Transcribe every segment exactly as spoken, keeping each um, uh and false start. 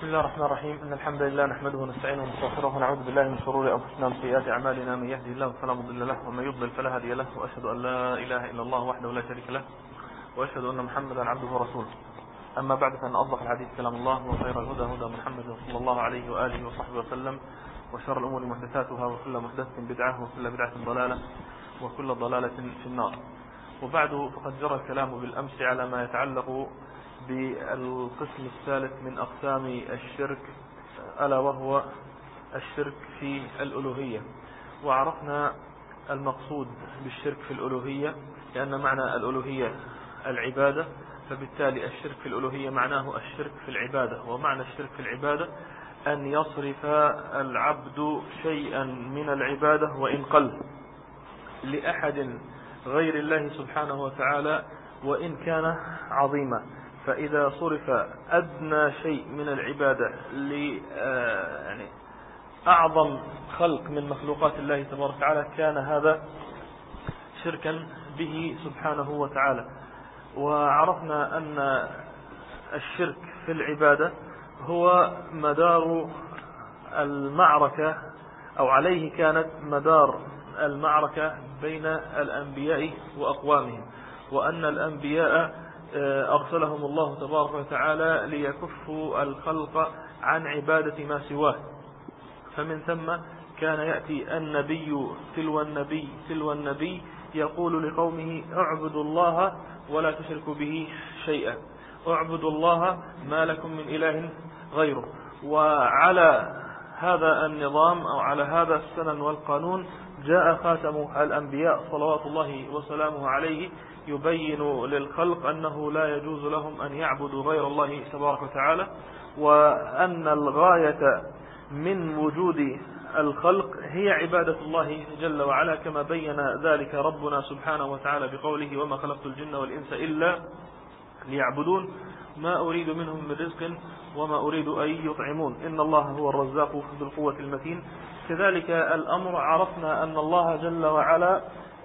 بسم الله الرحمن الرحيم. إن الحمد لله نحمده ونستعينه ونستغفره ونعوذ بالله من شرور أنفسنا ومن سيئات أعمالنا. من يهده الله فلا مضل له ومن يضلل فلا هادي له، وأشهد أن لا إله إلا الله وحده لا شريك له، وأشهد أن محمدا عبده ورسوله. أما بعد، فإن أصدق الحديث كلام الله، وخير الهدى هدى محمد صلى الله عليه وآله وصحبه وسلم، وشر الأمور محدثاتها، وكل محدثة بدعة، وكل بدعة ضلالة، وكل ضلالة في النار. وبعد، فقد جرى الكلام بالأمس على ما يتعلق بالقسم الثالث من أقسام الشرك، ألا وهو الشرك في الألوهية. وعرفنا المقصود بالشرك في الألوهية، لأن معنى الألوهية العبادة، فبالتالي الشرك في الألوهية معناه الشرك في العبادة. ومعنى الشرك في العبادة أن يصرف العبد شيئا من العبادة وإن قل لأحد غير الله سبحانه وتعالى وإن كان عظيما. فإذا صرف أدنى شيء من العبادة ل يعني أعظم خلق من مخلوقات الله تبارك وتعالى، كان هذا شركا به سبحانه وتعالى. وعرفنا أن الشرك في العبادة هو مدار المعركة، أو عليه كانت مدار المعركة بين الأنبياء وأقوامهم، وأن الأنبياء أرسلهم الله تبارك وتعالى ليكفوا الخلق عن عبادة ما سواه. فمن ثم كان يأتي النبي تلو النبي تلو النبي يقول لقومه: اعبدوا الله ولا تشركوا به شيئا، اعبدوا الله ما لكم من إله غيره. وعلى هذا النظام أو على هذا السنن والقانون جاء خاتم الأنبياء صلوات الله وسلامه عليه يبين للخلق أنه لا يجوز لهم أن يعبدوا غير الله تبارك وتعالى، وأن الغاية من وجود الخلق هي عبادة الله جل وعلا، كما بين ذلك ربنا سبحانه وتعالى بقوله: وما خلقت الجن والإنس إلا ليعبدون ما أريد منهم من رزق وما أريد أن يطعمون إن الله هو الرزاق ذو القوة المتين. كذلك الأمر، عرفنا أن الله جل وعلا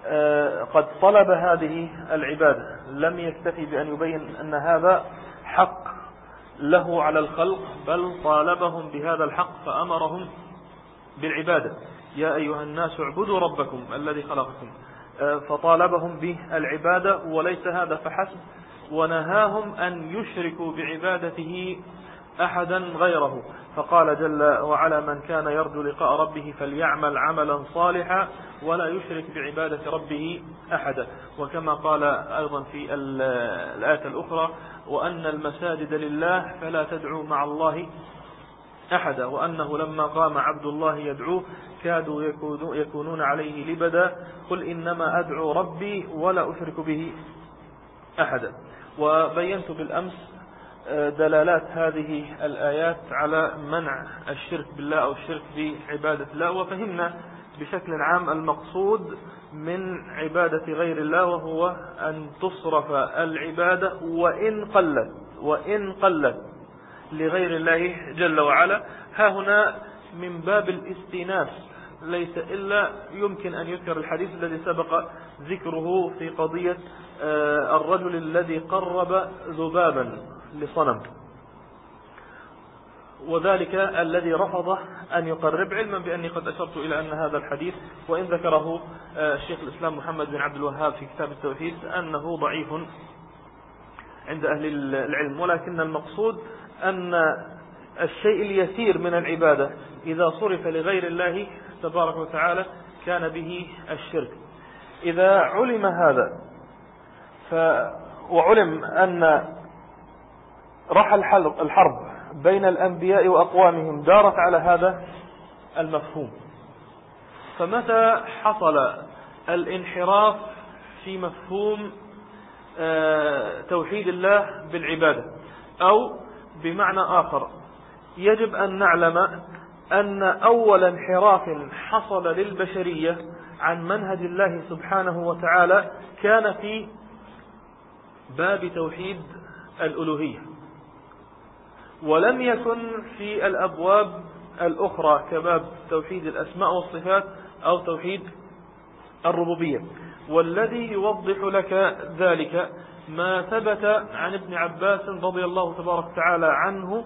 قد طلب هذه العبادة، لم يكتفي بأن يبين أن هذا حق له على الخلق، بل طالبهم بهذا الحق فأمرهم بالعبادة: يا أيها الناس اعبدوا ربكم الذي خلقكم. فطالبهم بالعبادة، وليس هذا فحسب، ونهاهم أن يشركوا بعبادته أحدا غيره. فقال جل وعلا: من كان يرجو لقاء ربه فليعمل عملا صالحا ولا يشرك بعبادة ربه أحدا. وكما قال أيضا في الآية الأخرى: وأن المساجد لله فلا تدعوا مع الله أحدا. وأنه لما قام عبد الله يدعوه كادوا يكونون عليه لبدا، قل إنما أدعو ربي ولا أشرك به أحدا. وبينت بالأمس دلالات هذه الآيات على منع الشرك بالله أو الشرك بعبادة الله، وفهمنا بشكل عام المقصود من عبادة غير الله، وهو أن تصرف العبادة وإن قلت وإن قلت لغير الله جل وعلا. ها هنا من باب الاستئناس، ليس إلا يمكن أن يذكر الحديث الذي سبق ذكره في قضية الرجل الذي قرب ذبابا لصنم، وذلك الذي رفض أن يقرب، علما بأني قد أشرت إلى أن هذا الحديث، وإن ذكره الشيخ الإسلام محمد بن عبد الوهاب في كتاب التوحيد، أنه ضعيف عند أهل العلم. ولكن المقصود أن الشيء اليسير من العبادة إذا صرف لغير الله تبارك وتعالى كان به الشرك. إذا علم هذا ف... وعلم أن رحل الحرب بين الأنبياء وأقوامهم دارت على هذا المفهوم، فمتى حصل الانحراف في مفهوم توحيد الله بالعبادة، أو بمعنى آخر، يجب أن نعلم أن أول انحراف حصل للبشرية عن منهج الله سبحانه وتعالى كان في باب توحيد الألوهية، ولم يكن في الأبواب الأخرى كباب توحيد الأسماء والصفات أو توحيد الربوبية. والذي يوضح لك ذلك ما ثبت عن ابن عباس رضي الله تبارك وتعالى عنه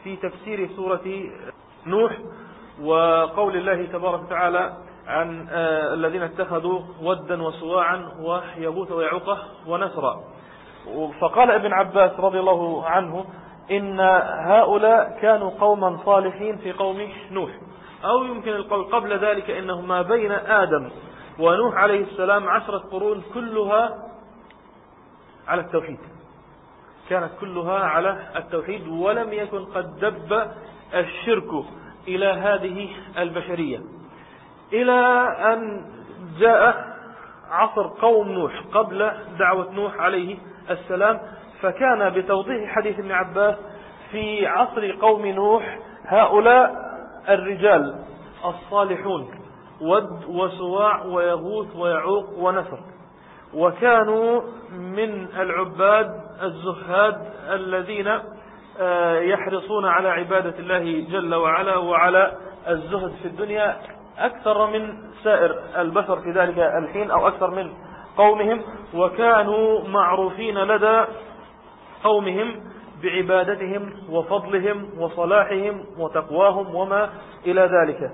في تفسير سورة نوح وقول الله تبارك وتعالى عن الذين اتخذوا ودا وسواعا ويغوث ويعوق ونسرا. فقال ابن عباس رضي الله عنه إن هؤلاء كانوا قوما صالحين في قوم نوح، أو يمكن القول قبل ذلك إنه ما بين آدم ونوح عليه السلام عشرة قرون كلها على التوحيد، كانت كلها على التوحيد، ولم يكن قد دب الشرك إلى هذه البشرية، إلى أن جاء عصر قوم نوح قبل دعوة نوح عليه السلام. فكان بتوضيح حديث ابن عباس في عصر قوم نوح هؤلاء الرجال الصالحون ود وسواع ويغوث ويعوق ونسر، وكانوا من العباد الزهاد الذين يحرصون على عبادة الله جل وعلا وعلى الزهد في الدنيا أكثر من سائر البشر في ذلك الحين، أو أكثر من قومهم. وكانوا معروفين لدى قومهم بعبادتهم وفضلهم وصلاحهم وتقواهم وما إلى ذلك.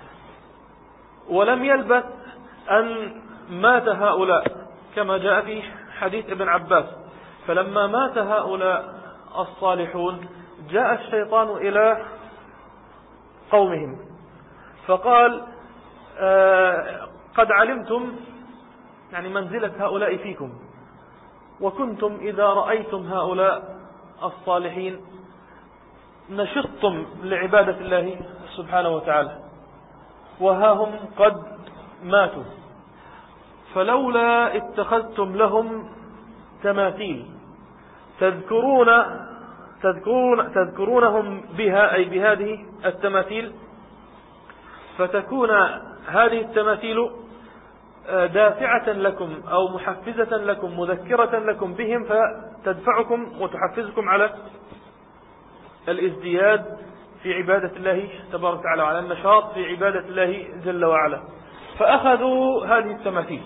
ولم يلبث أن مات هؤلاء كما جاء في حديث ابن عباس. فلما مات هؤلاء الصالحون جاء الشيطان إلى قومهم فقال آه قد علمتم يعني منزلة هؤلاء فيكم، وكنتم إذا رأيتم هؤلاء الصالحين نشطتم لعبادة الله سبحانه وتعالى، وها هم قد ماتوا، فلولا اتخذتم لهم تماثيل تذكرون تذكرون تذكرونهم بها، أي بهذه التماثيل، فتكون هذه التماثيل دافعة لكم أو محفزة لكم مذكرة لكم بهم، فتدفعكم وتحفزكم على الازدياد في عبادة الله تبارك وتعالى، على النشاط في عبادة الله جل وعلا. فأخذوا هذه التماثيل،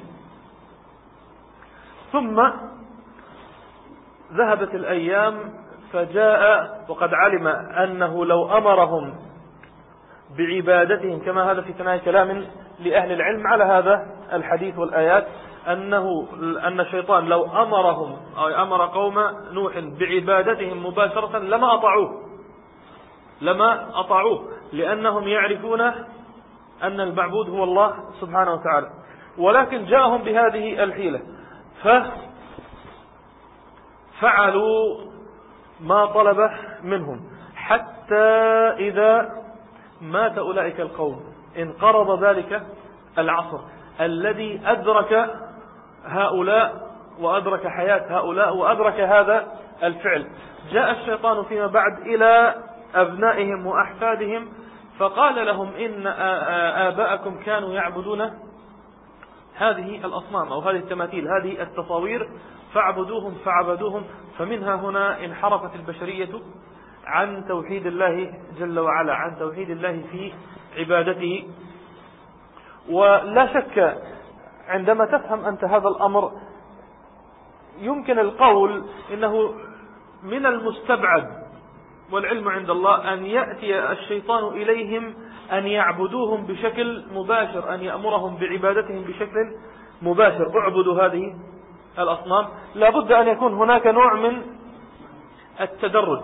ثم ذهبت الأيام فجاء وقد علم أنه لو أمرهم بعبادتهم، كما هذا في ثنايا كلام لأهل العلم على هذا الحديث والآيات، أنه أن الشيطان لو أمرهم أو أمر قوم نوح بعبادتهم مباشرة لما أطاعوه لما أطاعوه لأنهم يعرفون أن المعبود هو الله سبحانه وتعالى. ولكن جاءهم بهذه الحيلة ففعلوا ما طلب منهم، حتى إذا مات أولئك القوم انقرض ذلك العصر الذي أدرك هؤلاء وأدرك حياة هؤلاء وأدرك هذا الفعل. جاء الشيطان فيما بعد إلى أبنائهم وأحفادهم فقال لهم إن آباءكم كانوا يعبدون هذه الأصنام أو هذه التماثيل، هذه التصاوير، فاعبدوهم فعبدوهم. فمنها هنا انحرفت البشرية عن توحيد الله جل وعلا، عن توحيد الله في عبادته. ولا شك عندما تفهم أنت هذا الأمر يمكن القول إنه من المستبعد والعلم عند الله أن يأتي الشيطان إليهم أن يعبدوهم بشكل مباشر، أن يأمرهم بعبادتهم بشكل مباشر، اعبدوا هذه الأصنام. لا بد أن يكون هناك نوع من التدرج.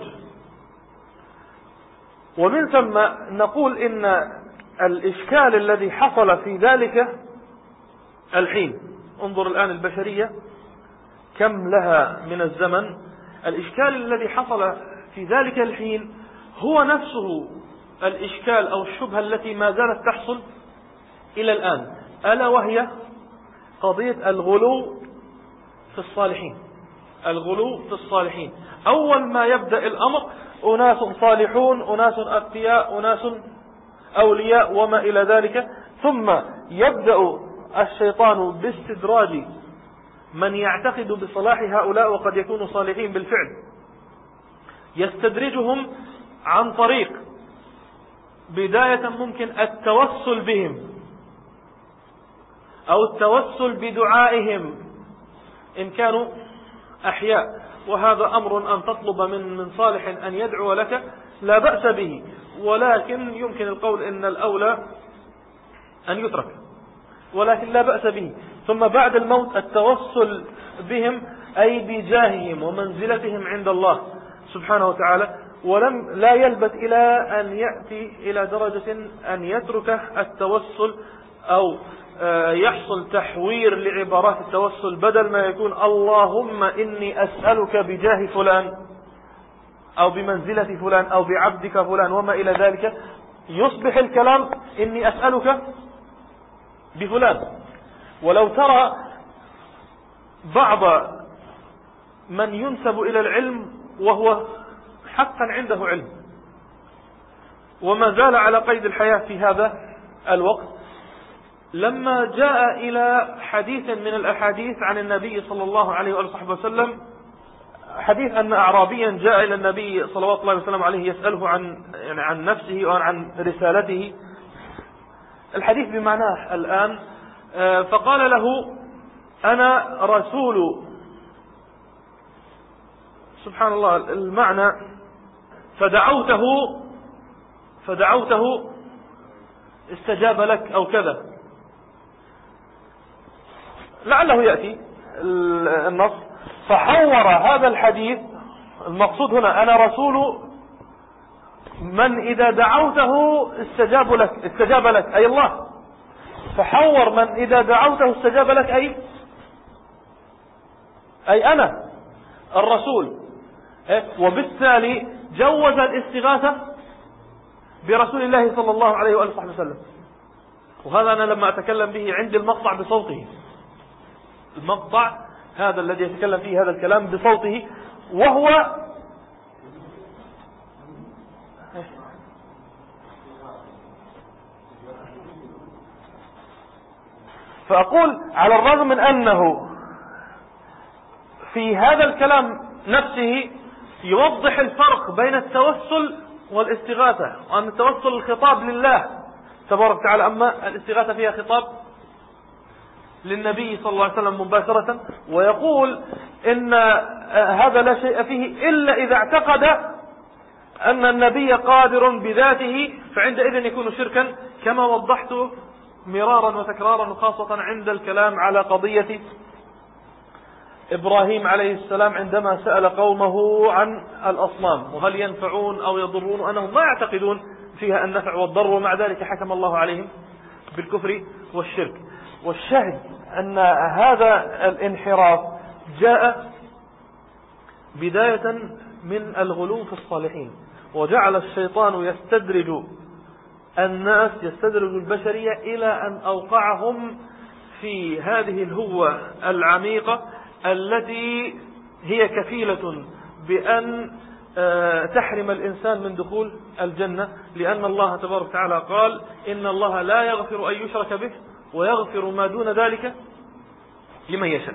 ومن ثم نقول إن الإشكال الذي حصل في ذلك الحين، انظر الآن البشرية كم لها من الزمن، الإشكال الذي حصل في ذلك الحين هو نفسه الإشكال أو الشبهة التي ما زالت تحصل إلى الآن، ألا وهي قضية الغلو في الصالحين. الغلو في الصالحين، أول ما يبدأ الأمر أناس صالحون، أناس أتقياء، أناس أولياء وما إلى ذلك، ثم يبدأ الشيطان باستدراج من يعتقد بصلاح هؤلاء وقد يكونوا صالحين بالفعل، يستدرجهم عن طريق بداية ممكن التوسل بهم أو التوسل بدعائهم إن كانوا أحياء، وهذا أمر أن تطلب من من صالح أن يدعو لك لا بأس به، ولكن يمكن القول إن الأولى أن يترك، ولكن لا بأس به. ثم بعد الموت التوسل بهم أي بجاههم ومنزلتهم عند الله سبحانه وتعالى، ولم لا يلبث إلى أن يأتي إلى درجة أن يترك التوسل أو يحصل تحوير لعبارات التوسل، بدل ما يكون اللهم إني أسألك بجاه فلان أو بمنزلة فلان أو بعبدك فلان وما إلى ذلك، يصبح الكلام إني أسألك بفلان. ولو ترى بعض من ينسب إلى العلم وهو حقا عنده علم وما زال على قيد الحياة في هذا الوقت، لما جاء إلى حديث من الأحاديث عن النبي صلى الله عليه وآله وسلم، حديث أن أعرابيا جاء إلى النبي صلى الله عليه وسلم عليه يسأله عن يعني عن نفسه وعن رسالته، الحديث بمعناه الآن، فقال له أنا رسول، سبحان الله المعنى، فدعوته فدعوته استجاب لك أو كذا، لعله يأتي النص. فحور هذا الحديث، المقصود هنا أنا رسول من إذا دعوته استجاب لك استجاب لك أي الله، فحور من إذا دعوته استجاب لك أي أي أنا الرسول، وبالتالي جوز الاستغاثة برسول الله صلى الله عليه وآله وسلم. وهذا أنا لما أتكلم به عندي المقطع بصوته، المقطع هذا الذي يتكلم فيه هذا الكلام بصوته، وهو فأقول على الرغم من أنه في هذا الكلام نفسه يوضح الفرق بين التوسل والاستغاثة، وأن التوسل الخطاب لله تبارك وتعالى، أما الاستغاثة فيها خطاب للنبي صلى الله عليه وسلم مباشرة. ويقول إن هذا لا شيء فيه إلا إذا اعتقد أن النبي قادر بذاته، فعندئذ يكون شركا، كما وضحت مرارا وتكرارا، وخاصة عند الكلام على قضية إبراهيم عليه السلام عندما سأل قومه عن الأصنام وهل ينفعون أو يضرون، وأنهم ما يعتقدون فيها النفع والضر، ومع ذلك حكم الله عليهم بالكفر والشرك. والشاهد أن هذا الانحراف جاء بداية من الغلو في الصالحين، وجعل الشيطان يستدرج الناس يستدرج البشرية إلى أن أوقعهم في هذه الهوة العميقة التي هي كفيلة بأن تحرم الإنسان من دخول الجنة، لأن الله تبارك وتعالى قال إن الله لا يغفر أن يشرك به ويغفر ما دون ذلك لمن يشاء.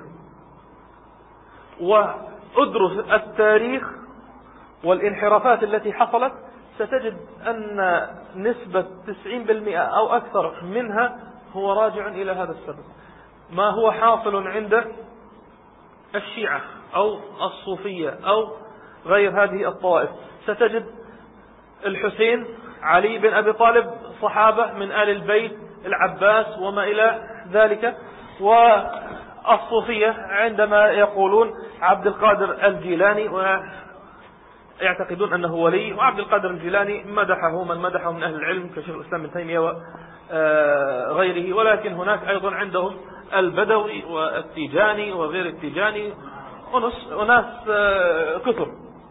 وأدرس التاريخ والانحرافات التي حصلت، ستجد أن نسبة تسعين بالمئة أو أكثر منها هو راجع إلى هذا السبب. ما هو حاصل عند الشيعة أو الصوفية أو غير هذه الطوائف، ستجد الحسين، علي بن أبي طالب، صحابة من آل البيت، العباس وما إلى ذلك. والصوفية عندما يقولون عبد القادر الجيلاني ويعتقدون أنه ولي، وعبد القادر الجيلاني مدحه من مدحه من أهل العلم كشيخ الإسلام ابن تيمية وغيره، ولكن هناك أيضا عندهم البدوي والتيجاني وغير التيجاني وناس كثر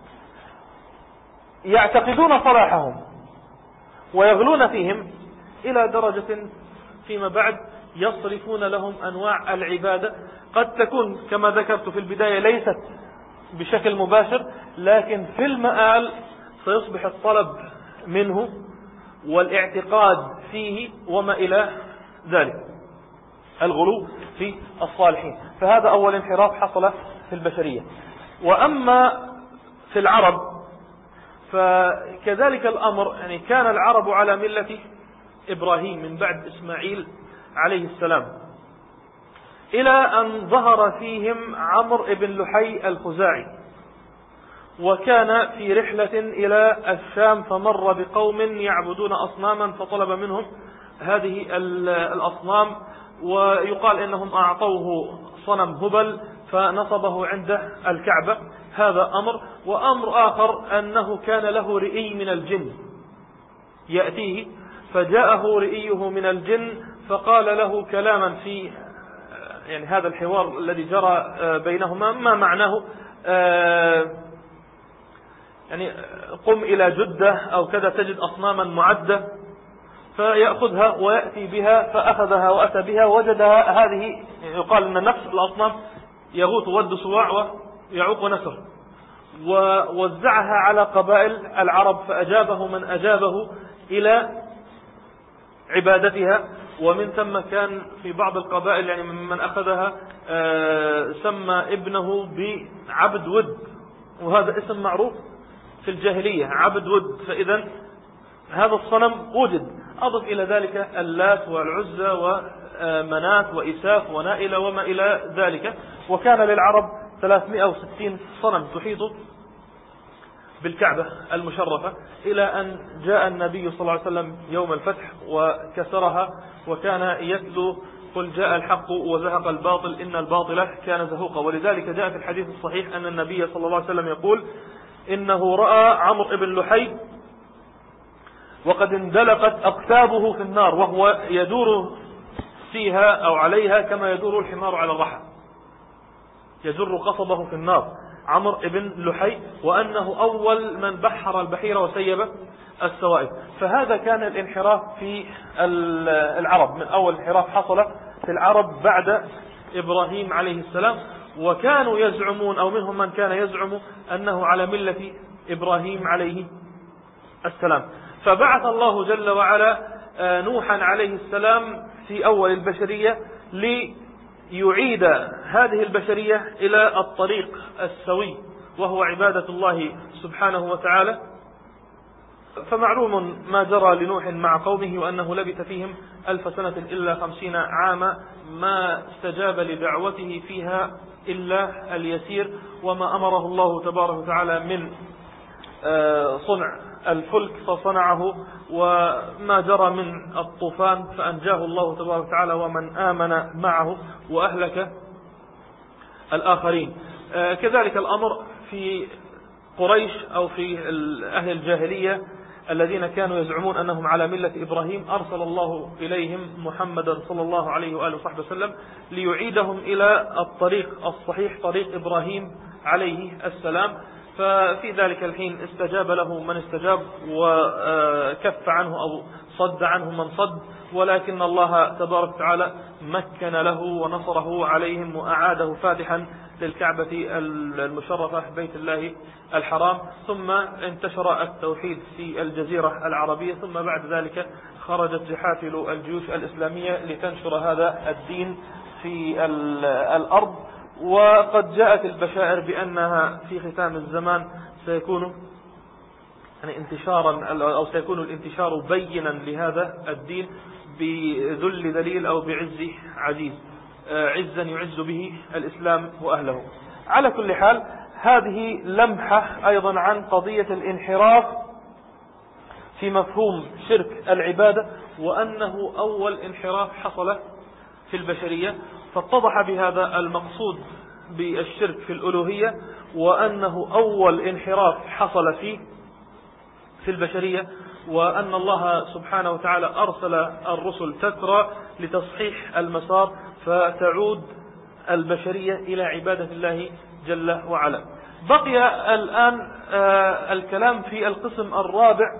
يعتقدون صلاحهم ويغلون فيهم إلى درجة فيما بعد يصرفون لهم أنواع العبادة، قد تكون كما ذكرت في البداية ليست بشكل مباشر، لكن في المآل سيصبح الطلب منه والاعتقاد فيه وما إلى ذلك، الغلو في الصالحين. فهذا أول انحراف حصل في البشرية. وأما في العرب فكذلك الأمر، يعني كان العرب على ملة إبراهيم من بعد إسماعيل عليه السلام، إلى أن ظهر فيهم عمرو بن لحي الخزاعي، وكان في رحلة إلى الشام فمر بقوم يعبدون أصناما فطلب منهم هذه الأصنام، ويقال إنهم أعطوه صنم هبل فنصبه عند الكعبة. هذا أمر. وأمر آخر أنه كان له رئي من الجن يأتيه، فجاءه رئيه من الجن فقال له كلاما في يعني هذا الحوار الذي جرى بينهما، ما معناه يعني قم إلى جدة أو كذا تجد أصناما معدة فيأخذها ويأتي بها، فأخذها وأتى بها وجدها هذه يقال أن نفس الأصنام يغوث ود سواع ويعوق نسر، ووزعها على قبائل العرب فأجابه من أجابه إلى عبادتها. ومن ثم كان في بعض القبائل يعني من أخذها سمى ابنه بعبد ود، وهذا اسم معروف في الجاهلية عبد ود. فإذا هذا الصنم وجد. أضف إلى ذلك اللات والعزى ومنات وإساف ونائلة وما إلى ذلك. وكان للعرب ثلاثمائة وستين صنم تحيط بالكعبة المشرفة، إلى أن جاء النبي صلى الله عليه وسلم يوم الفتح وكسرها، وكان يتلو قل جاء الحق وزهق الباطل إن الباطل كان زهوقا. ولذلك جاء في الحديث الصحيح أن النبي صلى الله عليه وسلم يقول إنه رأى عمرو بن لحي وقد اندلقت أقتابه في النار وهو يدور فيها أو عليها كما يدور الحمار على الرحى، يجر قصبه في النار عمرو بن لحي، وأنه أول من بحر البحيرة وسيب السوائب. فهذا كان الانحراف في العرب، من أول انحراف حصل في العرب بعد إبراهيم عليه السلام. وكانوا يزعمون أو منهم من كان يزعم أنه على ملة إبراهيم عليه السلام. فبعث الله جل وعلا نوحا عليه السلام في أول البشرية ليعيد هذه البشرية إلى الطريق السوي وهو عبادة الله سبحانه وتعالى. فمعلوم ما جرى لنوح مع قومه، وأنه لبث فيهم ألف سنة إلا خمسين عاما، ما استجاب لدعوته فيها إلا اليسير. وما أمره الله تبارك وتعالى من صنع الفلك فصنعه، وما جرى من الطوفان فأنجاه الله تبارك وتعالى ومن آمن معه وأهلك الآخرين. كذلك الأمر في قريش أو في أهل الجاهلية الذين كانوا يزعمون أنهم على ملة إبراهيم، أرسل الله إليهم محمدا صلى الله عليه وآله وصحبه وسلم ليعيدهم إلى الطريق الصحيح، طريق إبراهيم عليه السلام. ففي ذلك الحين استجاب له من استجاب وكف عنه أو صد عنه من صد، ولكن الله تبارك وتعالى مكن له ونصره عليهم وأعاده فاتحا للكعبة المشرفة بيت الله الحرام. ثم انتشر التوحيد في الجزيرة العربية، ثم بعد ذلك خرجت جحافل الجيوش الإسلامية لتنشر هذا الدين في الأرض. وقد جاءت البشائر بأنها في ختام الزمان سيكون يعني انتشارا أو سيكون الانتشار بينا لهذا الدين بذل ذليل أو بعز عزيز، عزا يعز به الإسلام وأهله. على كل حال هذه لمحة أيضا عن قضية الانحراف في مفهوم شرك العبادة، وأنه أول انحراف حصل في البشرية. فاتضح بهذا المقصود بالشرك في الألوهية، وأنه أول انحراف حصل فيه في البشرية، وأن الله سبحانه وتعالى أرسل الرسل تترى لتصحيح المسار فتعود البشرية إلى عبادة الله جل وعلا. بقي الآن الكلام في القسم الرابع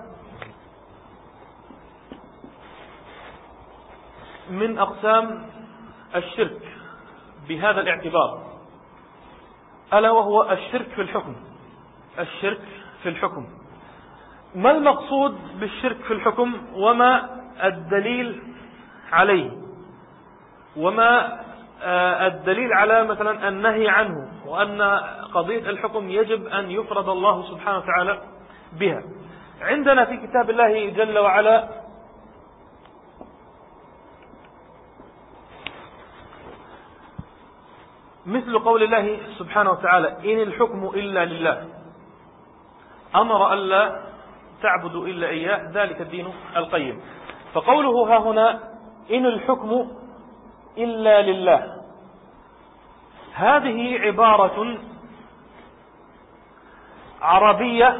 من أقسام الشرك بهذا الاعتبار، ألا وهو الشرك في الحكم. الشرك في الحكم، ما المقصود بالشرك في الحكم، وما الدليل عليه، وما الدليل على مثلا النهي عنه، وأن قضية الحكم يجب أن يفرض الله سبحانه وتعالى بها. عندنا في كتاب الله جل وعلا مثل قول الله سبحانه وتعالى إن الحكم إلا لله. أمر ألا تعبدوا إلا إياه، ذلك الدين القيم. فقوله ها هنا إن الحكم إلا لله، هذه عبارة عربية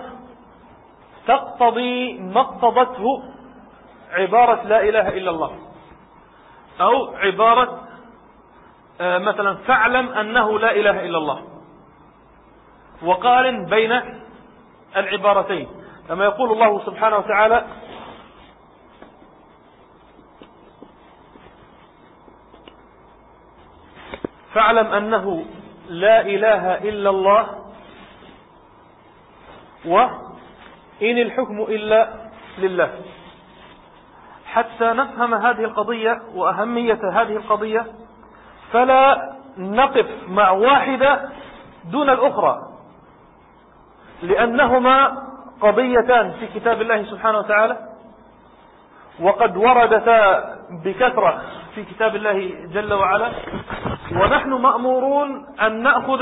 تقتضي ما اقتضته عبارة لا إله إلا الله، أو عبارة مثلا فاعلم أنه لا إله إلا الله، وقارن بين العبارتين كما يقول الله سبحانه وتعالى فاعلم أنه لا إله إلا الله وإن الحكم إلا لله. حتى نفهم هذه القضية وأهمية هذه القضية فلا نقف مع واحدة دون الأخرى، لأنهما قضيتان في كتاب الله سبحانه وتعالى، وقد وردتا بكثرة في كتاب الله جل وعلا، ونحن مأمورون أن نأخذ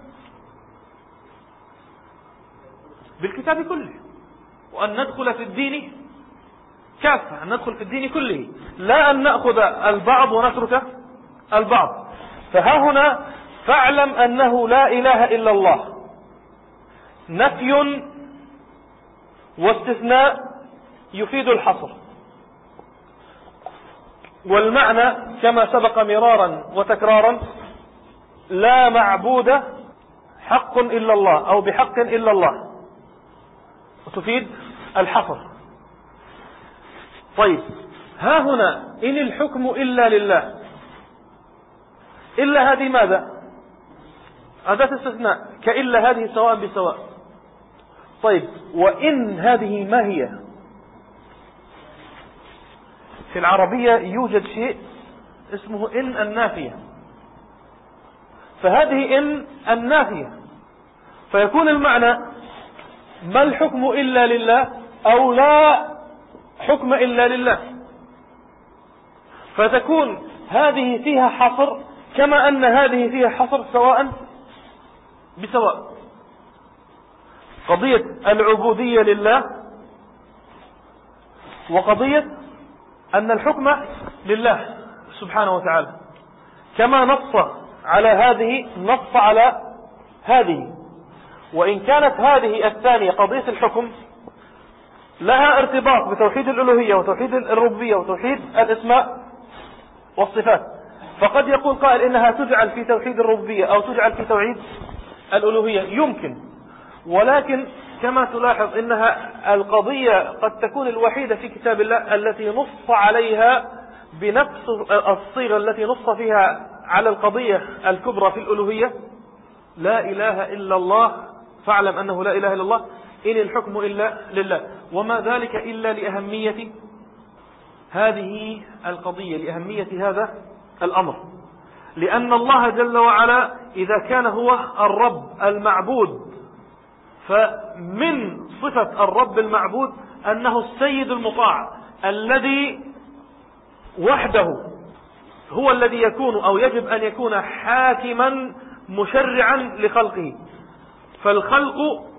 بالكتاب كله، وأن ندخل في الدين كافة، أن ندخل في الدين كله، لا أن نأخذ البعض ونترك البعض. فها هنا فاعلم أنه لا إله إلا الله، نفي واستثناء يفيد الحصر، والمعنى كما سبق مرارا وتكرارا لا معبود حق إلا الله أو بحق إلا الله، وتفيد الحصر. طيب ها هنا إن الحكم إلا لله، إلا هذه ماذا؟ أداة استثناء، كإلا هذه سواء بسواء. طيب وإن هذه ما هي؟ في العربية يوجد شيء اسمه إن النافية، فهذه إن النافية، فيكون المعنى ما الحكم إلا لله أو لا حكم إلا لله، فتكون هذه فيها حصر كما أن هذه فيها حصر سواء بسواء. قضية العبودية لله وقضية أن الحكم لله سبحانه وتعالى، كما نص على هذه نص على هذه. وإن كانت هذه الثانية قضية الحكم لها ارتباط بتوحيد الألوهية وتوحيد الربوبية وتوحيد الأسماء والصفات، فقد يقول قائل إنها تجعل في توحيد الربوبية أو تجعل في توحيد الألوهية، يمكن، ولكن كما تلاحظ إنها القضية قد تكون الوحيدة في كتاب الله التي نص عليها بنفس الصيغة التي نص فيها على القضية الكبرى في الألوهية، لا إله إلا الله، فاعلم أنه لا إله إلا الله، إن الحكم إلا لله. وما ذلك إلا لأهمية هذه القضية، لأهمية هذا الأمر، لأن الله جل وعلا إذا كان هو الرب المعبود، فمن صفة الرب المعبود أنه السيد المطاع الذي وحده هو الذي يكون أو يجب أن يكون حاكما مشرعا لخلقه، فالخلق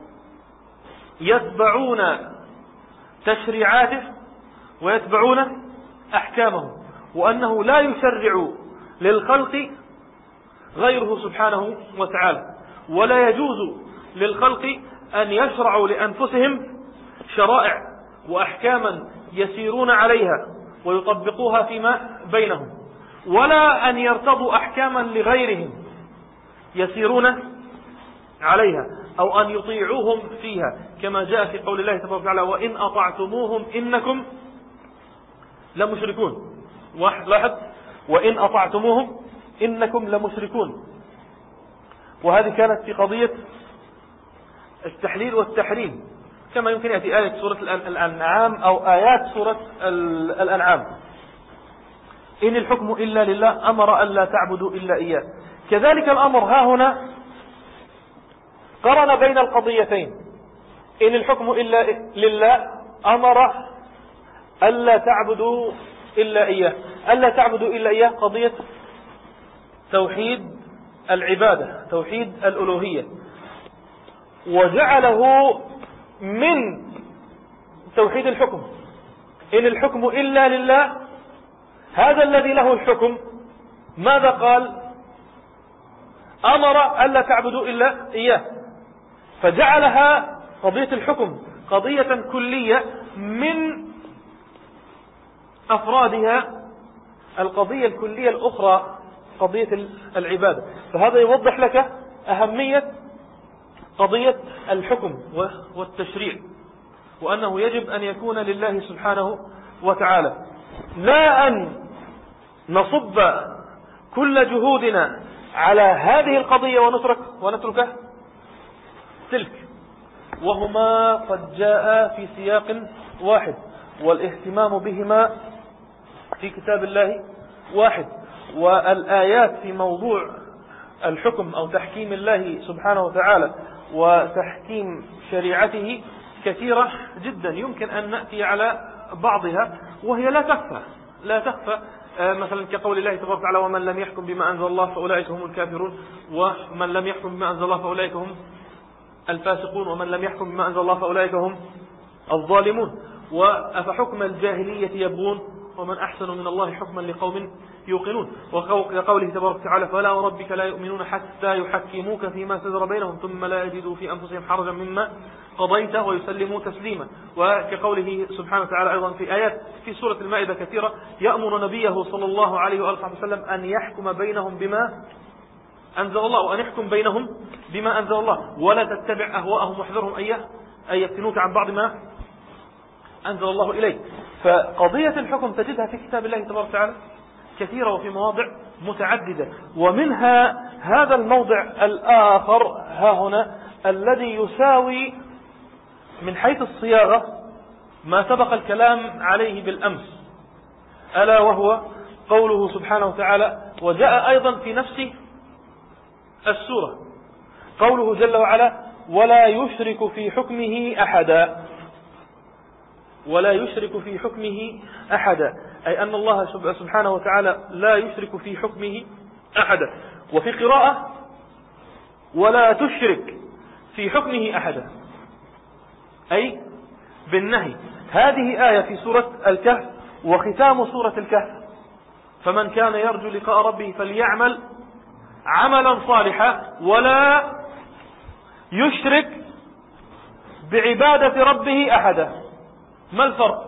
يتبعون تشريعاته ويتبعون أحكامه، وأنه لا يشرع للخلق غيره سبحانه وتعالى، ولا يجوز للخلق أن يشرعوا لأنفسهم شرائع وأحكاما يسيرون عليها ويطبقوها فيما بينهم، ولا أن يرتضوا أحكاما لغيرهم يسيرون عليها أو أن يطيعوهم فيها، كما جاء في قول الله تبارك وتعالى وإن أطعتموهم إنكم لمشركون. واحد لاحظ وإن أطعتموهم إنكم لمشركون، وهذه كانت في قضية التحليل والتحريم، كما يمكن يأتي آية سورة الأنعام أو آيات سورة الأنعام إن الحكم إلا لله أمر ألا تعبدوا إلا إياه. كذلك الأمر ها هنا قرن بين القضيتين، إن الحكم إلا لله أمر ألا تعبدوا إلا إياه. ألا تعبدوا إلا إياه قضية توحيد العبادة، توحيد الألوهية، وجعله من توحيد الحكم. إن الحكم إلا لله، هذا الذي له الحكم ماذا قال؟ أمر ألا تعبدوا إلا إياه، فجعلها قضية الحكم قضية كلية من أفرادها القضية الكلية الأخرى قضية العبادة. فهذا يوضح لك أهمية قضية الحكم والتشريع، وأنه يجب أن يكون لله سبحانه وتعالى، لا أن نصب كل جهودنا على هذه القضية ونترك ونترك تلك، وهما قد جاء في سياق واحد، والاهتمام بهما في كتاب الله واحد، والآيات في موضوع الحكم أو تحكيم الله سبحانه وتعالى وتحكيم شريعته كثيرة جدا، يمكن أن نأتي على بعضها وهي لا تخفى لا تخفى مثلا كقول الله تبارك وتعالى: ومن لم يحكم بما أنزل الله فأولئك هم الكافرون، ومن لم يحكم بما أنزل الله فأولئك هم الفاسقون، ومن لم يحكم بما أنزل الله فأولئك هم الظالمون، وأفحكم الجاهلية يبغون ومن أحسن من الله حكما لقوم يوقنون، وقوله تبارك وتعالى: فلا وربك لا يؤمنون حتى يحكموك فيما شجر بينهم ثم لا يجدوا في أنفسهم حرجا مما قضيت ويسلموا تسليما. وكقوله سبحانه وتعالى أيضا في آيات في سورة المائدة كثيرة: يأمر نبيه صلى الله عليه وآله وسلم أن يحكم بينهم بما أنزل الله، وأن يحكم بينهم بما أنزل الله ولا تتبع أهواءهم واحذرهم أن يفتنوك عن بعض ما أنزل الله إليك. فقضية الحكم تجدها في كتاب الله تبارك وتعالى كثيرة وفي مواضع متعددة، ومنها هذا الموضع الآخر ها هنا الذي يساوي من حيث الصياغة ما سبق الكلام عليه بالأمس، ألا وهو قوله سبحانه وتعالى: وجاء أيضا في نفس السورة قوله جل وعلا: ولا يشرك في حكمه أحدا. ولا يشرك في حكمه أحدا، أي أن الله سبحانه وتعالى لا يشرك في حكمه أحدا. وفي قراءة: ولا تشرك في حكمه أحدا، أي بالنهي. هذه آية في سورة الكهف وختام سورة الكهف: فمن كان يرجو لقاء ربه فليعمل عملا صالحا ولا يشرك بعبادة ربه أحدا. ما الفرق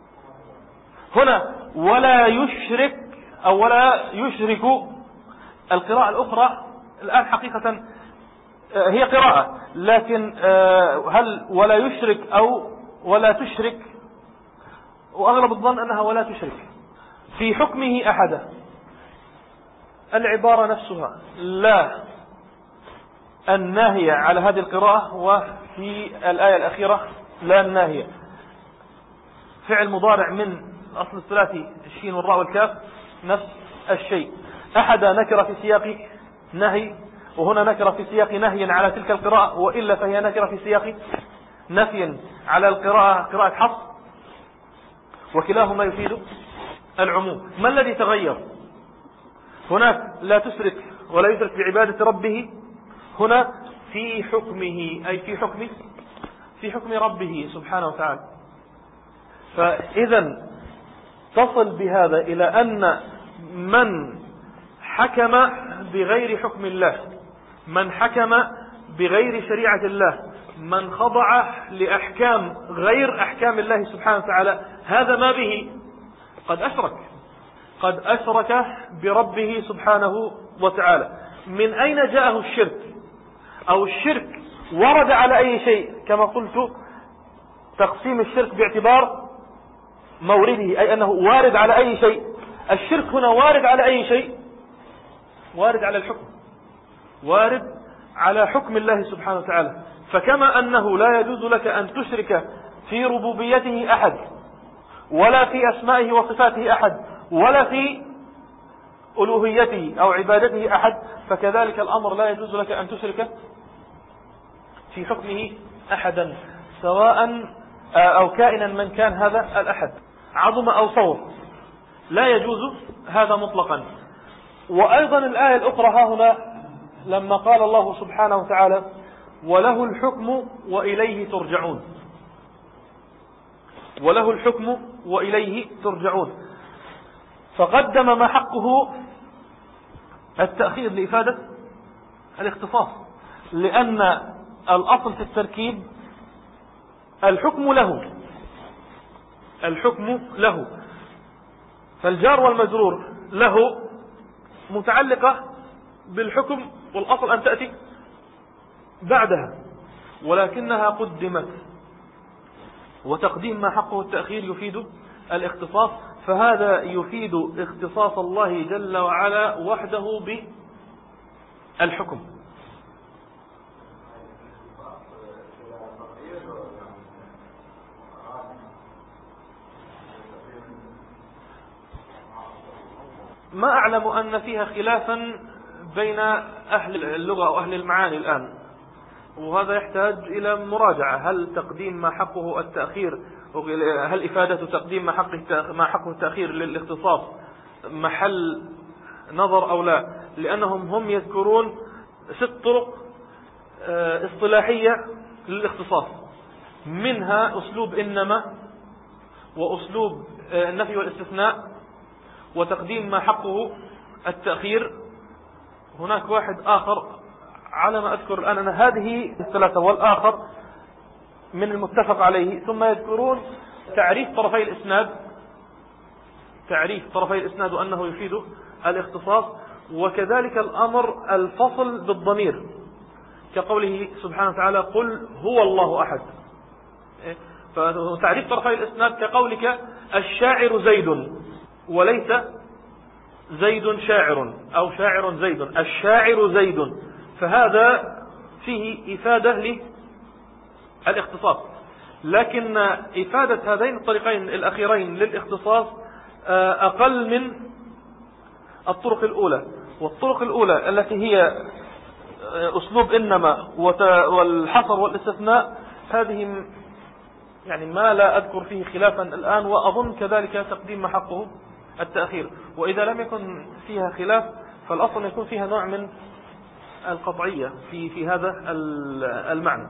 هنا؟ ولا يشرك أو ولا يشرك. القراءة الأخرى الآن حقيقة هي قراءة، لكن هل ولا يشرك أو ولا تشرك؟ وأغلب الظن أنها ولا تشرك في حكمه أحدا. العبارة نفسها لا الناهية على هذه القراءة، وفي الآية الأخيرة لا الناهية. فعل مضارع من أصل الثلاثي الشين والراء والكاف نفس الشيء. أحد نكرة في سياق نهي، وهنا نكرة في سياق نهي على تلك القراءة، وإلا فهي نكرة في سياق نفي على القراءة قراءة حفص، وكلاهما يفيد العموم. ما الذي تغير؟ هناك لا تشرك ولا يشرك بعبادة ربه، هنا في حكمه، أي في حكم في حكم ربه سبحانه وتعالى. فإذا تصل بهذا إلى أن من حكم بغير حكم الله، من حكم بغير شريعة الله، من خضع لأحكام غير أحكام الله سبحانه وتعالى، هذا ما به قد أشرك قد أشرك بربه سبحانه وتعالى. من أين جاءه الشرك؟ أو الشرك ورد على أي شيء؟ كما قلت تقسيم الشرك باعتبار مورده، أي أنه وارد على أي شيء. الشرك هنا وارد على أي شيء؟ وارد على الحكم، وارد على حكم الله سبحانه وتعالى. فكما أنه لا يجوز لك أن تشرك في ربوبيته أحد، ولا في أسمائه وصفاته أحد، ولا في ألوهيته أو عبادته أحد، فكذلك الأمر لا يجوز لك أن تشرك في حكمه أحدا، سواء أو كائنا من كان هذا الأحد، عظم أو صغر، لا يجوز هذا مطلقا. وأيضا الآية الأخرى ها هنا لما قال الله سبحانه وتعالى: وله الحكم وإليه ترجعون. وله الحكم وإليه ترجعون. فقدم ما حقه التأخير لإفادة الاختصاص، لأن الأصل في التركيب الحكم له، الحكم له، فالجار والمجرور له متعلقة بالحكم، والأصل أن تأتي بعدها، ولكنها قدمت، وتقديم ما حقه التأخير يفيد الاختصاص، فهذا يفيد اختصاص الله جل وعلا وحده بالحكم. ما أعلم أن فيها خلافا بين أهل اللغة أو أهل المعاني الآن، وهذا يحتاج إلى مراجعة. هل تقديم ما حقه التأخير، هل إفادة تقديم ما حقه ما حقه التأخير للاختصاص محل نظر أو لا؟ لأنهم هم يذكرون ست طرق اصطلاحية للاختصاص، منها أسلوب إنما، وأسلوب النفي والاستثناء، وتقديم ما حقه التأخير. هناك واحد آخر على ما أذكر الآن أن هذه الثلاثة والآخر من المتفق عليه. ثم يذكرون تعريف طرفي الإسناد، تعريف طرفي الإسناد وأنه يفيد الاختصاص، وكذلك الأمر الفصل بالضمير، كقوله سبحانه وتعالى قل هو الله أحد. فتعريف طرفي الإسناد كقولك الشاعر زيد، وليس زيد شاعر أو شاعر زيد، الشاعر زيد، فهذا فيه إفادة للاختصاص. لكن إفادة هذين الطريقين الأخيرين للاختصاص أقل من الطرق الأولى. والطرق الأولى التي هي أسلوب إنما والحصر والاستثناء، هذه يعني ما لا أذكر فيه خلافا الآن، وأظن كذلك تقديم ما حقه التأخير. وإذا لم يكن فيها خلاف فالأصل يكون فيها نوع من القطعية في في هذا المعنى.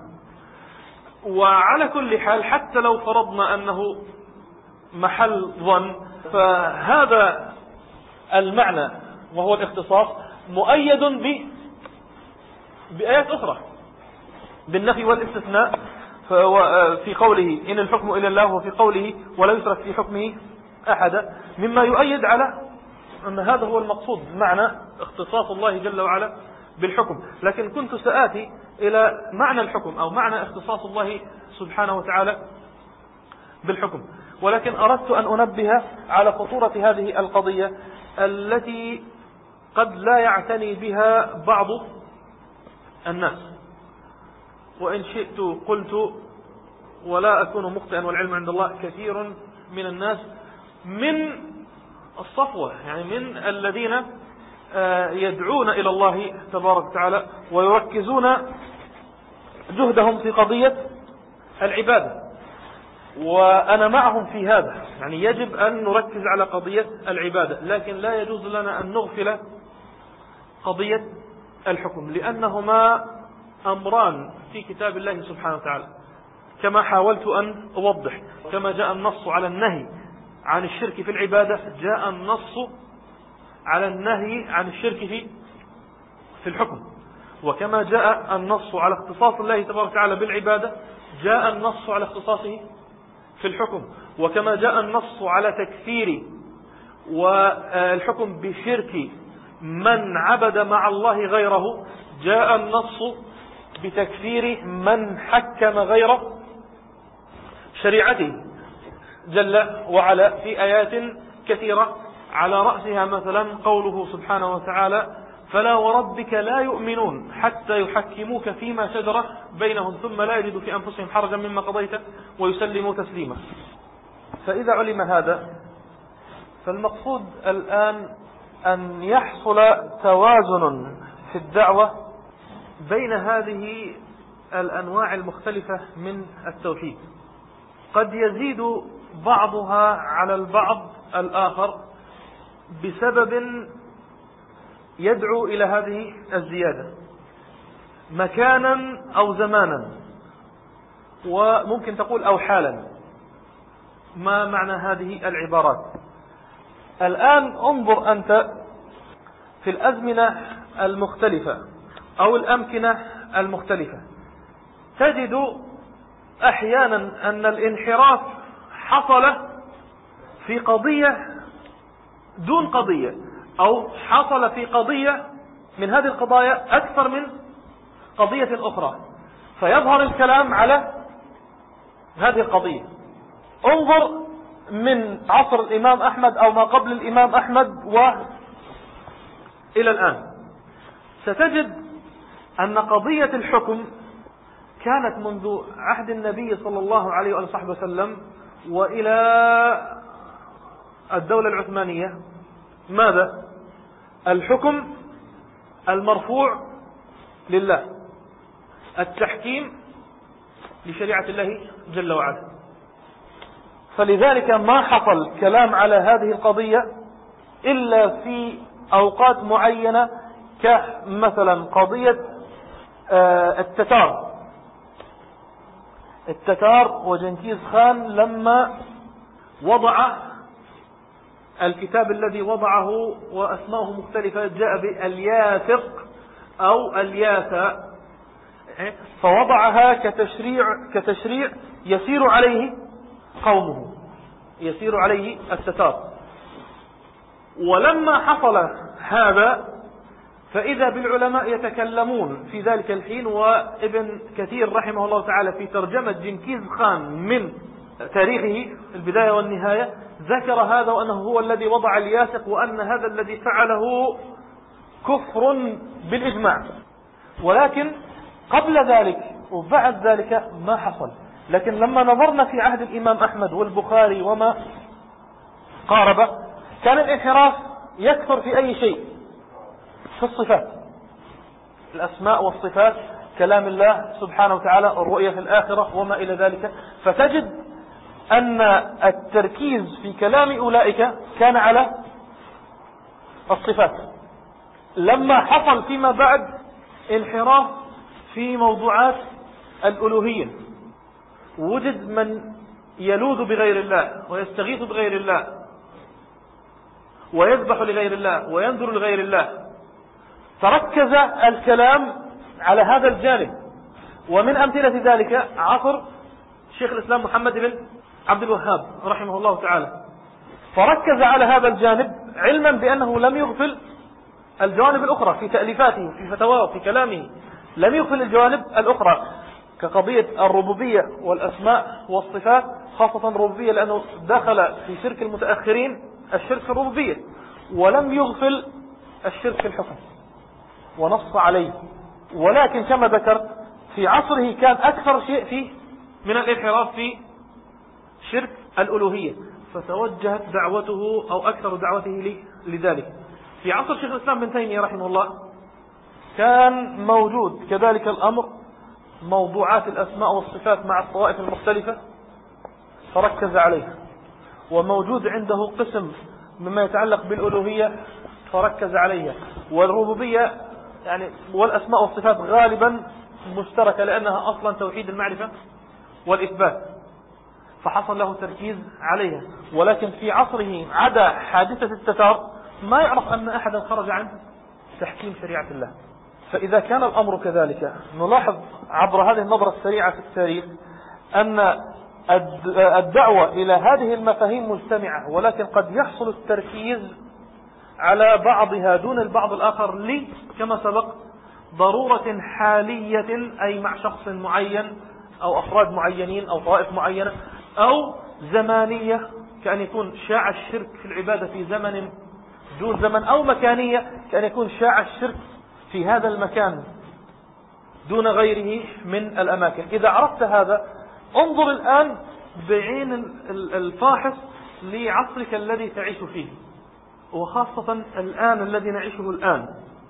وعلى كل حال حتى لو فرضنا أنه محل ظن، فهذا المعنى وهو الاختصاص مؤيد ب بآيات أخرى بالنفي والاستثناء، في قوله إن الحكم إلى الله، وفي قوله ولا يشرك في حكمه أحدا، مما يؤيد على أن هذا هو المقصود معنى اختصاص الله جل وعلا بالحكم. لكن كنت سآتي إلى معنى الحكم أو معنى اختصاص الله سبحانه وتعالى بالحكم، ولكن أردت أن أنبه على خطورة هذه القضية التي قد لا يعتني بها بعض الناس، وإن شئت قلت ولا أكون مخطئا والعلم عند الله، كثير من الناس من الصفوة، يعني من الذين يدعون إلى الله تبارك وتعالى ويركزون جهدهم في قضية العبادة، وأنا معهم في هذا، يعني يجب أن نركز على قضية العبادة، لكن لا يجوز لنا أن نغفل قضية الحكم، لأنهما أمران في كتاب الله سبحانه وتعالى كما حاولت أن أوضح. كما جاء النص على النهي عن الشرك في العبادة، جاء النص على النهي عن الشرك في في الحكم. وكما جاء النص على اختصاص الله تبارك وتعالى بالعبادة، جاء النص على اختصاصه في الحكم. وكما جاء النص على تكفير والحكم بشرك من عبد مع الله غيره، جاء النص بتكفير من حكم غير شريعته جل وعلا في آيات كثيرة، على رأسها مثلا قوله سبحانه وتعالى فلا وربك لا يؤمنون حتى يحكموك فيما شجر بينهم ثم لا يجدوا في أنفسهم حرجا مما قضيت ويسلموا تسليما. فإذا علم هذا فالمقصود الآن أن يحصل توازن في الدعوة بين هذه الأنواع المختلفة من التوحيد، قد يزيد بعضها على البعض الآخر بسبب يدعو إلى هذه الزيادة مكانا أو زمانا، وممكن تقول أو حالا. ما معنى هذه العبارات. الآن انظر أنت في الأزمنة المختلفة أو الأمكنة المختلفة، تجد أحيانا أن الانحراف حصل في قضية دون قضية، أو حصل في قضية من هذه القضايا أكثر من قضية أخرى، فيظهر الكلام على هذه القضية. انظر من عصر الإمام أحمد أو ما قبل الإمام أحمد وإلى الآن، ستجد أن قضية الحكم كانت منذ عهد النبي صلى الله عليه وصحبه وسلم وإلى الدولة العثمانية ماذا؟ الحكم المرفوع لله، التحكيم لشريعة الله جل وعلا. فلذلك ما حصل كلام على هذه القضية إلا في أوقات معينة، كمثلا قضية التتار التتار وجنكيز خان لما وضع الكتاب الذي وضعه وأسماؤه مختلفة، جاء بالياثق أو الياثا، فوضعها كتشريع كتشريع يسير عليه قومه، يسير عليه التتار. ولما حصل هذا فإذا بالعلماء يتكلمون في ذلك الحين، وابن كثير رحمه الله تعالى في ترجمة جنكيز خان من تاريخه البداية والنهاية ذكر هذا، وأنه هو الذي وضع الياثق، وأن هذا الذي فعله كفر بالإجماع. ولكن قبل ذلك وبعد ذلك ما حصل. لكن لما نظرنا في عهد الإمام أحمد والبخاري وما قارب، كان الانحراف يكثر في أي شيء؟ في الصفات، الأسماء والصفات، كلام الله سبحانه وتعالى، الرؤية في الآخرة وما إلى ذلك. فتجد أن التركيز في كلام أولئك كان على الصفات. لما حصل فيما بعد انحراف في موضوعات الألوهية، وجد من يلوذ بغير الله ويستغيث بغير الله ويذبح لغير الله وينذر لغير الله، تركز الكلام على هذا الجانب. ومن أمثلة ذلك عصر شيخ الإسلام محمد بن عبد الوهاب رحمه الله تعالى، فركز على هذا الجانب علما بأنه لم يغفل الجوانب الأخرى في تأليفاته في فتواه في كلامه، لم يغفل الجوانب الأخرى كقضية الربوبية والأسماء والصفات، خاصة الربوبية لأنه دخل في شرك المتأخرين الشرك في الربوبية، ولم يغفل الشرك في الحكم ونص عليه. ولكن كما ذكرت في عصره كان أكثر شيء فيه من الانحراف في شرك الألوهية، فتوجهت دعوته أو أكثر دعوته لذلك. في عصر شيخ الإسلام بن تيمية رحمه الله كان موجود كذلك الأمر، موضوعات الأسماء والصفات مع الطوائف المختلفة فركز عليها، وموجود عنده قسم مما يتعلق بالألوهية فركز عليها، والربوبية يعني والأسماء والصفات غالبا مشتركة لأنها أصلا توحيد المعرفة والإثبات، فحصل له تركيز عليها. ولكن في عصره عدا حادثة التتار ما يعرف أن أحدا خرج عن تحكيم شريعة الله. فإذا كان الأمر كذلك نلاحظ عبر هذه النظرة السريعة في التاريخ أن الدعوة إلى هذه المفاهيم مجتمعة، ولكن قد يحصل التركيز على بعضها دون البعض الآخر لي كما سبق ضرورة حالية، أي مع شخص معين أو أفراد معينين أو طوائف معينة، أو زمانية كأن يكون شاع الشرك في العبادة في زمن دون زمن، أو مكانية كأن يكون شاع الشرك في هذا المكان دون غيره من الأماكن. إذا عرفت هذا انظر الآن بعين الفاحص لعصرك الذي تعيش فيه، وخاصة الآن الذي نعيشه الآن،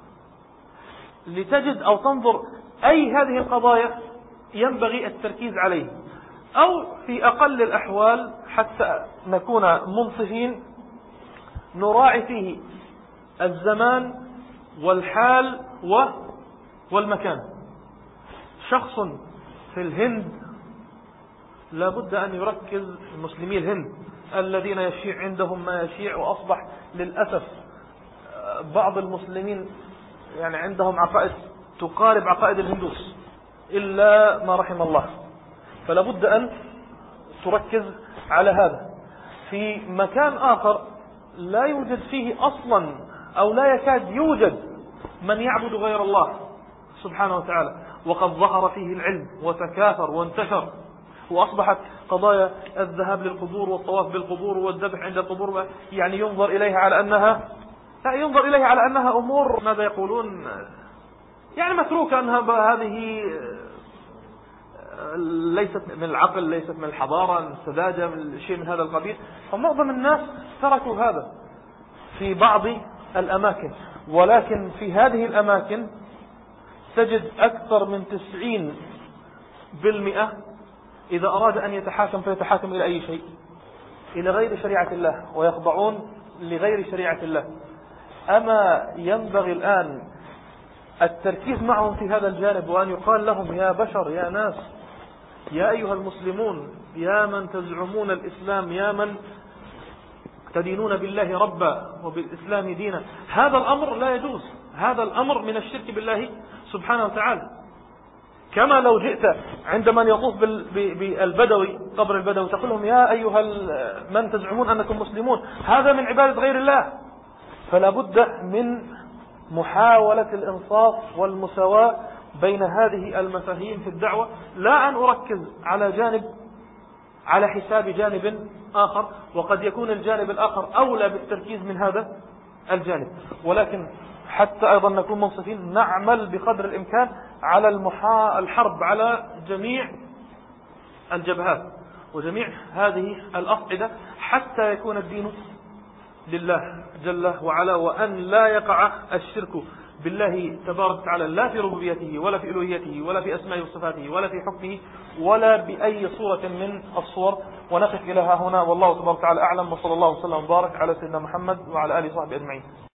لتجد أو تنظر أي هذه القضايا ينبغي التركيز عليه، أو في أقل الأحوال حتى نكون منصفين نراعي فيه الزمان والحال والمكان. شخص في الهند لابد أن يركز المسلمي الهند الذين يشيع عندهم ما يشيع، وأصبح للأسف بعض المسلمين يعني عندهم عقائد تقارب عقائد الهندوس إلا ما رحم الله. فلابد أن تركز على هذا. في مكان آخر لا يوجد فيه أصلا أو لا يكاد يوجد من يعبد غير الله سبحانه وتعالى، وقد ظهر فيه العلم وتكاثر وانتشر، وأصبحت قضايا الذهاب للقبور والطواف بالقبور والذبح عند القبور يعني ينظر إليها على أنها لا ينظر إليها على أنها أمور ماذا يقولون يعني متروكة، أنها هذه ليست من العقل، ليست من الحضارة، من السذاجة، من شيء من هذا القبيل. فمعظم الناس تركوا هذا في بعض الأماكن، ولكن في هذه الأماكن تجد أكثر من تسعين بالمئة إذا أراد أن يتحاكم فيتحاكم إلى أي شيء، إلى غير شريعة الله، ويخضعون لغير شريعة الله. أما ينبغي الآن التركيز معهم في هذا الجانب، وأن يقال لهم يا بشر، يا ناس، يا أيها المسلمون، يا من تزعمون الإسلام، يا من تدينون بالله ربا وبالإسلام دينا، هذا الأمر لا يجوز، هذا الأمر من الشرك بالله سبحانه وتعالى. كما لو جئت عند من يطوف بالبدوي قبر البدوي تقول لهم يا أيها من تزعمون أنكم مسلمون، هذا من عبادة غير الله. فلا بد من محاولة الإنصاف والمساواة بين هذه المفاهيم في الدعوة، لا أن أركز على جانب على حساب جانب آخر، وقد يكون الجانب الآخر أولى بالتركيز من هذا الجانب. ولكن حتى أيضا نكون منصفين نعمل بقدر الإمكان على المحا... الحرب على جميع الجبهات وجميع هذه الأصعدة حتى يكون الدين لله جل وعلا، وأن لا يقع الشرك بالله تبارك وتعالى لا في ربوبيته ولا في ألوهيته ولا في أسمائه وصفاته ولا في حكمه ولا بأي صورة من الصور. ونقف إلى هنا، والله تبارك وتعالى أعلم، وصلى الله وسلم وبارك على سيدنا محمد وعلى آله وصحبه أجمعين.